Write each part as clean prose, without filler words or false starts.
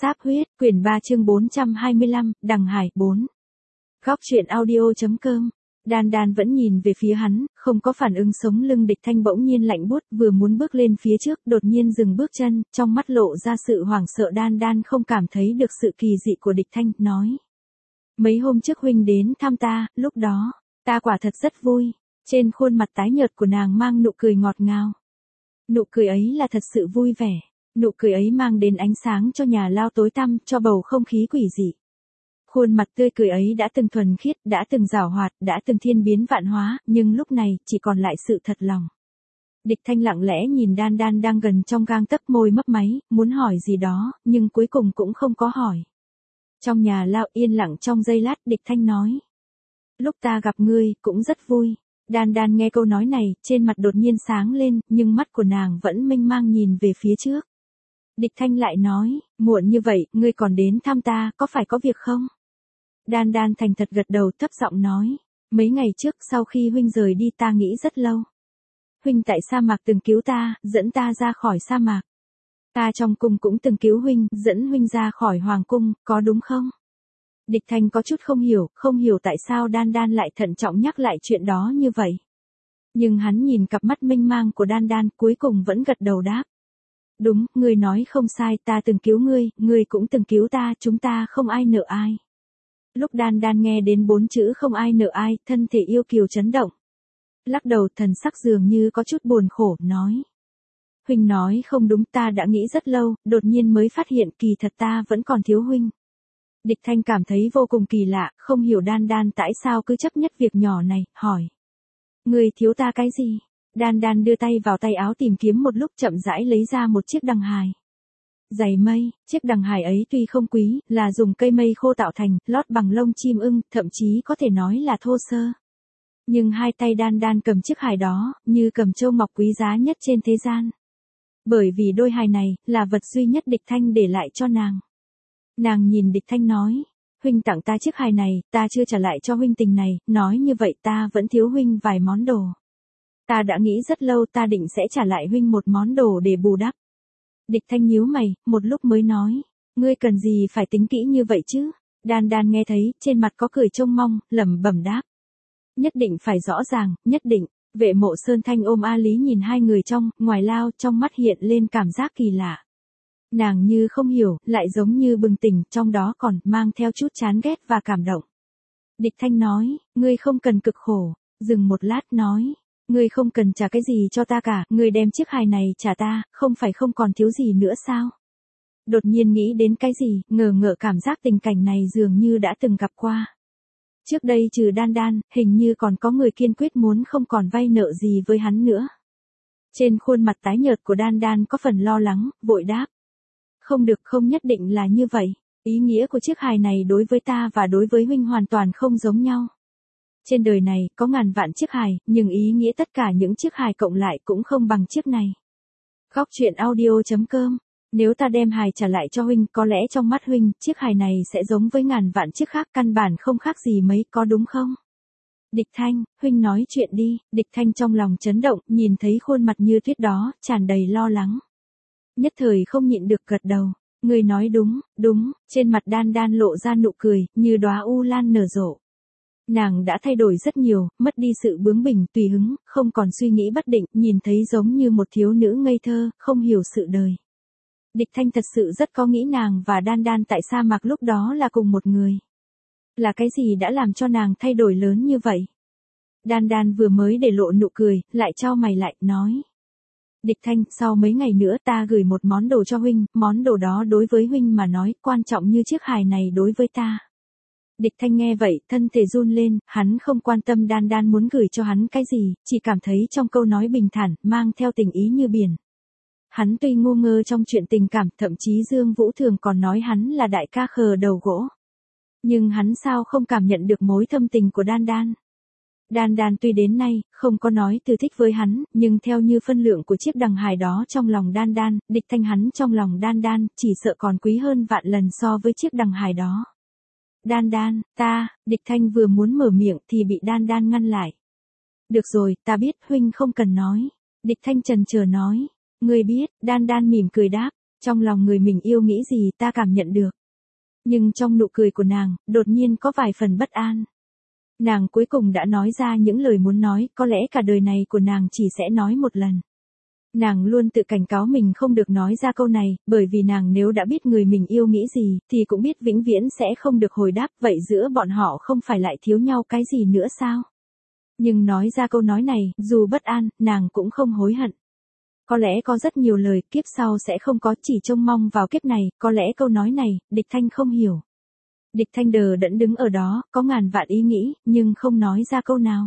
Sáp huyết, quyển 3 chương 425, Đằng Hải 4. Góc truyện audio.com. Đan Đan vẫn nhìn về phía hắn, không có phản ứng. Sống lưng Địch Thanh bỗng nhiên lạnh buốt, vừa muốn bước lên phía trước, đột nhiên dừng bước chân, trong mắt lộ ra sự hoảng sợ. Đan Đan không cảm thấy được sự kỳ dị của Địch Thanh, nói: mấy hôm trước huynh đến thăm ta, lúc đó, ta quả thật rất vui. Trên khuôn mặt tái nhợt của nàng mang nụ cười ngọt ngào. Nụ cười ấy là thật sự vui vẻ. Nụ cười ấy mang đến ánh sáng cho nhà lao tối tăm, cho bầu không khí quỷ dị. Khuôn mặt tươi cười ấy đã từng thuần khiết, đã từng giảo hoạt, đã từng thiên biến vạn hóa, nhưng lúc này chỉ còn lại sự thật lòng. Địch Thanh lặng lẽ nhìn Đan Đan đang gần trong gang tấc, môi mấp máy, muốn hỏi gì đó, nhưng cuối cùng cũng không có hỏi. Trong nhà lao yên lặng trong giây lát, Địch Thanh nói: lúc ta gặp ngươi, cũng rất vui. Đan Đan nghe câu nói này, trên mặt đột nhiên sáng lên, nhưng mắt của nàng vẫn mênh mang nhìn về phía trước. Địch Thanh lại nói: muộn như vậy, ngươi còn đến thăm ta, có phải có việc không? Đan Đan thành thật gật đầu, thấp giọng nói: mấy ngày trước sau khi huynh rời đi ta nghĩ rất lâu. Huynh tại sa mạc từng cứu ta, dẫn ta ra khỏi sa mạc. Ta trong cung cũng từng cứu huynh, dẫn huynh ra khỏi hoàng cung, có đúng không? Địch Thanh có chút không hiểu tại sao Đan Đan lại thận trọng nhắc lại chuyện đó như vậy. Nhưng hắn nhìn cặp mắt mênh mang của Đan Đan, cuối cùng vẫn gật đầu đáp: đúng, ngươi nói không sai, ta từng cứu ngươi, ngươi cũng từng cứu ta, chúng ta không ai nợ ai. Lúc Đan Đan nghe đến 4 chữ không ai nợ ai, thân thể yêu kiều chấn động. Lắc đầu, thần sắc dường như có chút buồn khổ, nói: huynh nói không đúng, ta đã nghĩ rất lâu, đột nhiên mới phát hiện kỳ thật ta vẫn còn thiếu huynh. Địch Thanh cảm thấy vô cùng kỳ lạ, không hiểu Đan Đan tại sao cứ chấp nhất việc nhỏ này, hỏi: ngươi thiếu ta cái gì? Đan Đan đưa tay vào tay áo tìm kiếm một lúc, chậm rãi lấy ra một chiếc đằng hài. Dày mây, chiếc đằng hài ấy tuy không quý, là dùng cây mây khô tạo thành, lót bằng lông chim ưng, thậm chí có thể nói là thô sơ. Nhưng hai tay Đan Đan cầm chiếc hài đó, như cầm châu ngọc quý giá nhất trên thế gian. Bởi vì đôi hài này, là vật duy nhất Địch Thanh để lại cho nàng. Nàng nhìn Địch Thanh nói: huynh tặng ta chiếc hài này, ta chưa trả lại cho huynh tình này, nói như vậy ta vẫn thiếu huynh vài món đồ. Ta đã nghĩ rất lâu, ta định sẽ trả lại huynh một món đồ để bù đắp. Địch Thanh nhíu mày, một lúc mới nói: ngươi cần gì phải tính kỹ như vậy chứ? Đan Đan nghe thấy, trên mặt có cười trông mong, lẩm bẩm đáp: nhất định phải rõ ràng, nhất định. Vệ Mộ Sơn Thanh ôm A Lý nhìn hai người trong, ngoài lao, trong mắt hiện lên cảm giác kỳ lạ. Nàng như không hiểu, lại giống như bừng tỉnh, trong đó còn mang theo chút chán ghét và cảm động. Địch Thanh nói: ngươi không cần cực khổ. Dừng một lát nói: ngươi không cần trả cái gì cho ta cả, ngươi đem chiếc hài này trả ta, không phải không còn thiếu gì nữa sao? Đột nhiên nghĩ đến cái gì, ngờ ngợ cảm giác tình cảnh này dường như đã từng gặp qua. Trước đây trừ Đan Đan, hình như còn có người kiên quyết muốn không còn vay nợ gì với hắn nữa. Trên khuôn mặt tái nhợt của Đan Đan có phần lo lắng, vội đáp: không được, không nhất định là như vậy. Ý nghĩa của chiếc hài này đối với ta và đối với huynh hoàn toàn không giống nhau. Trên đời này, có ngàn vạn chiếc hài, nhưng ý nghĩa tất cả những chiếc hài cộng lại cũng không bằng chiếc này. Góc truyện audio.com. Nếu ta đem hài trả lại cho huynh, có lẽ trong mắt huynh, chiếc hài này sẽ giống với ngàn vạn chiếc khác, căn bản không khác gì mấy, có đúng không? Địch Thanh, huynh nói chuyện đi. Địch Thanh trong lòng chấn động, nhìn thấy khuôn mặt như tuyết đó, tràn đầy lo lắng. Nhất thời không nhịn được gật đầu. Người nói đúng, đúng. Trên mặt Đan Đan lộ ra nụ cười, như đóa u lan nở rộ. Nàng đã thay đổi rất nhiều, mất đi sự bướng bỉnh, tùy hứng, không còn suy nghĩ bất định, nhìn thấy giống như một thiếu nữ ngây thơ, không hiểu sự đời. Địch Thanh thật sự rất có nghĩ nàng và Đan Đan tại sa mạc lúc đó là cùng một người. Là cái gì đã làm cho nàng thay đổi lớn như vậy? Đan Đan vừa mới để lộ nụ cười, lại chau mày lại, nói: Địch Thanh, sau mấy ngày nữa ta gửi một món đồ cho huynh, món đồ đó đối với huynh mà nói, quan trọng như chiếc hài này đối với ta. Địch Thanh nghe vậy, thân thể run lên, hắn không quan tâm Đan Đan muốn gửi cho hắn cái gì, chỉ cảm thấy trong câu nói bình thản, mang theo tình ý như biển. Hắn tuy ngu ngơ trong chuyện tình cảm, thậm chí Dương Vũ Thường còn nói hắn là đại ca khờ đầu gỗ. Nhưng hắn sao không cảm nhận được mối thâm tình của Đan Đan. Đan Đan tuy đến nay, không có nói từ thích với hắn, nhưng theo như phân lượng của chiếc đằng hài đó trong lòng Đan Đan, Địch Thanh hắn trong lòng Đan Đan, chỉ sợ còn quý hơn vạn lần so với chiếc đằng hài đó. Đan Đan, ta, Địch Thanh vừa muốn mở miệng thì bị Đan Đan ngăn lại. Được rồi, ta biết, huynh không cần nói. Địch Thanh chần chờ nói: ngươi biết. Đan Đan mỉm cười đáp: Trong lòng người mình yêu nghĩ gì ta cảm nhận được. Nhưng trong nụ cười của nàng, đột nhiên có vài phần bất an. Nàng cuối cùng đã nói ra những lời muốn nói, có lẽ cả đời này của nàng chỉ sẽ nói một lần. Nàng luôn tự cảnh cáo mình không được nói ra câu này, bởi vì nàng nếu đã biết người mình yêu nghĩ gì, thì cũng biết vĩnh viễn sẽ không được hồi đáp, vậy giữa bọn họ không phải lại thiếu nhau cái gì nữa sao? Nhưng nói ra câu nói này, dù bất an, nàng cũng không hối hận. Có lẽ có rất nhiều lời kiếp sau sẽ không có, chỉ trông mong vào kiếp này, có lẽ câu nói này, Địch Thanh không hiểu. Địch Thanh đờ đẫn đứng ở đó, có ngàn vạn ý nghĩ, nhưng không nói ra câu nào.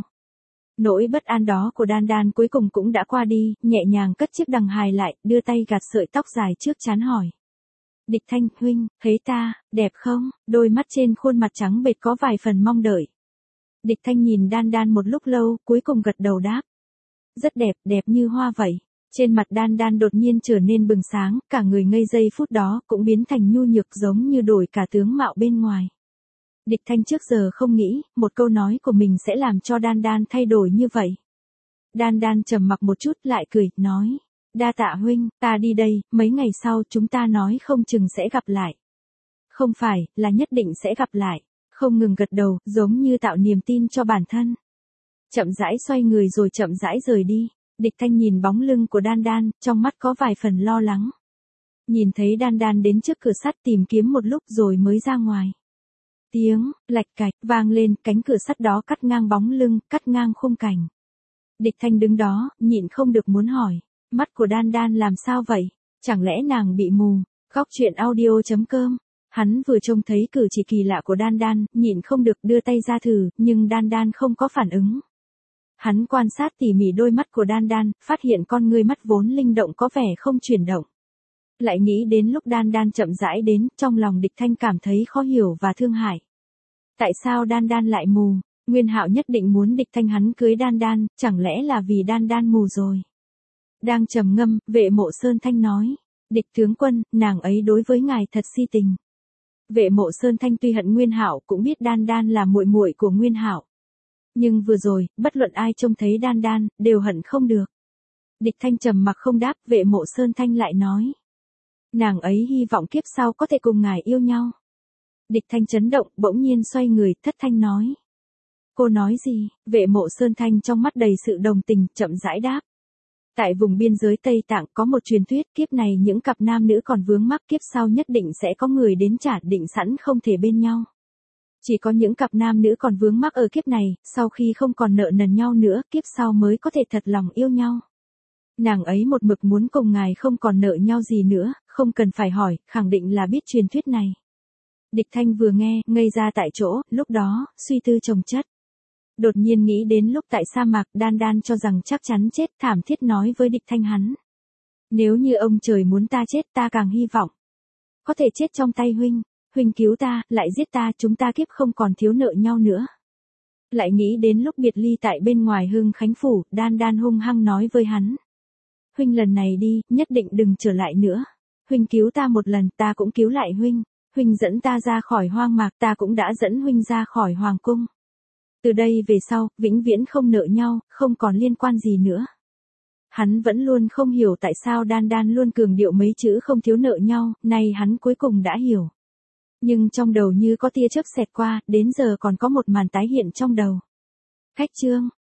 Nỗi bất an đó của Đan Đan cuối cùng cũng đã qua đi, nhẹ nhàng cất chiếc đằng hài lại, đưa tay gạt sợi tóc dài trước trán hỏi. Địch Thanh, huynh, thấy ta, đẹp không? Đôi mắt trên khuôn mặt trắng bệch có vài phần mong đợi. Địch Thanh nhìn Đan Đan một lúc lâu, cuối cùng gật đầu đáp. Rất đẹp, đẹp như hoa vậy. Trên mặt Đan Đan đột nhiên trở nên bừng sáng, cả người ngây giây phút đó cũng biến thành nhu nhược giống như đổi cả tướng mạo bên ngoài. Địch Thanh trước giờ không nghĩ, một câu nói của mình sẽ làm cho Đan Đan thay đổi như vậy. Đan Đan trầm mặc một chút lại cười, nói. Đa tạ huynh, ta đi đây, mấy ngày sau chúng ta nói không chừng sẽ gặp lại. Không phải, là nhất định sẽ gặp lại. Không ngừng gật đầu, giống như tạo niềm tin cho bản thân. Chậm rãi xoay người rồi chậm rãi rời đi. Địch Thanh nhìn bóng lưng của Đan Đan, trong mắt có vài phần lo lắng. Nhìn thấy Đan Đan đến trước cửa sắt tìm kiếm một lúc rồi mới ra ngoài. Tiếng, lạch cạch, vang lên, cánh cửa sắt đó cắt ngang bóng lưng, cắt ngang khung cảnh. Địch Thanh đứng đó, nhịn không được muốn hỏi, mắt của Đan Đan làm sao vậy? Chẳng lẽ nàng bị mù? Góc truyện audio.com. Hắn vừa trông thấy cử chỉ kỳ lạ của Đan Đan, nhịn không được đưa tay ra thử, nhưng Đan Đan không có phản ứng. Hắn quan sát tỉ mỉ đôi mắt của Đan Đan, phát hiện con ngươi mắt vốn linh động có vẻ không chuyển động. Lại nghĩ đến lúc Đan Đan chậm rãi đến, trong lòng Địch Thanh cảm thấy khó hiểu và thương hại. Tại sao Đan Đan lại mù? Nguyên Hạo nhất định muốn Địch Thanh hắn cưới Đan Đan, chẳng lẽ là vì Đan Đan mù rồi? Đang trầm ngâm, Vệ Mộ Sơn Thanh nói, Địch tướng quân, nàng ấy đối với ngài thật si tình. Vệ Mộ Sơn Thanh tuy hận Nguyên Hạo cũng biết Đan Đan là muội muội của Nguyên Hạo. Nhưng vừa rồi, bất luận ai trông thấy Đan Đan, đều hận không được. Địch Thanh trầm mặc không đáp, Vệ Mộ Sơn Thanh lại nói. Nàng ấy hy vọng kiếp sau có thể cùng ngài yêu nhau. Địch Thanh chấn động, bỗng nhiên xoay người, thất thanh nói. Cô nói gì? Vệ Mộ Sơn Thanh trong mắt đầy sự đồng tình, chậm rãi đáp. Tại vùng biên giới Tây Tạng có một truyền thuyết, kiếp này những cặp nam nữ còn vướng mắc, kiếp sau nhất định sẽ có người đến trả định sẵn không thể bên nhau. Chỉ có những cặp nam nữ còn vướng mắc ở kiếp này, sau khi không còn nợ nần nhau nữa, kiếp sau mới có thể thật lòng yêu nhau. Nàng ấy một mực muốn cùng ngài không còn nợ nhau gì nữa, không cần phải hỏi, khẳng định là biết truyền thuyết này. Địch Thanh vừa nghe, ngây ra tại chỗ, lúc đó, suy tư chồng chất. Đột nhiên nghĩ đến lúc tại sa mạc, Đan Đan cho rằng chắc chắn chết, thảm thiết nói với Địch Thanh hắn. Nếu như ông trời muốn ta chết, ta càng hy vọng. Có thể chết trong tay huynh, huynh cứu ta, lại giết ta, chúng ta kiếp không còn thiếu nợ nhau nữa. Lại nghĩ đến lúc biệt ly tại bên ngoài Hưng Khánh Phủ, Đan Đan hung hăng nói với hắn. Huynh lần này đi, nhất định đừng trở lại nữa. Huynh cứu ta một lần, ta cũng cứu lại huynh. Huynh dẫn ta ra khỏi hoang mạc, ta cũng đã dẫn huynh ra khỏi hoàng cung. Từ đây về sau, vĩnh viễn không nợ nhau, không còn liên quan gì nữa. Hắn vẫn luôn không hiểu tại sao Đan Đan luôn cường điệu mấy chữ không thiếu nợ nhau, nay hắn cuối cùng đã hiểu. Nhưng trong đầu như có tia chớp xẹt qua, đến giờ còn có một màn tái hiện trong đầu. Khách chương.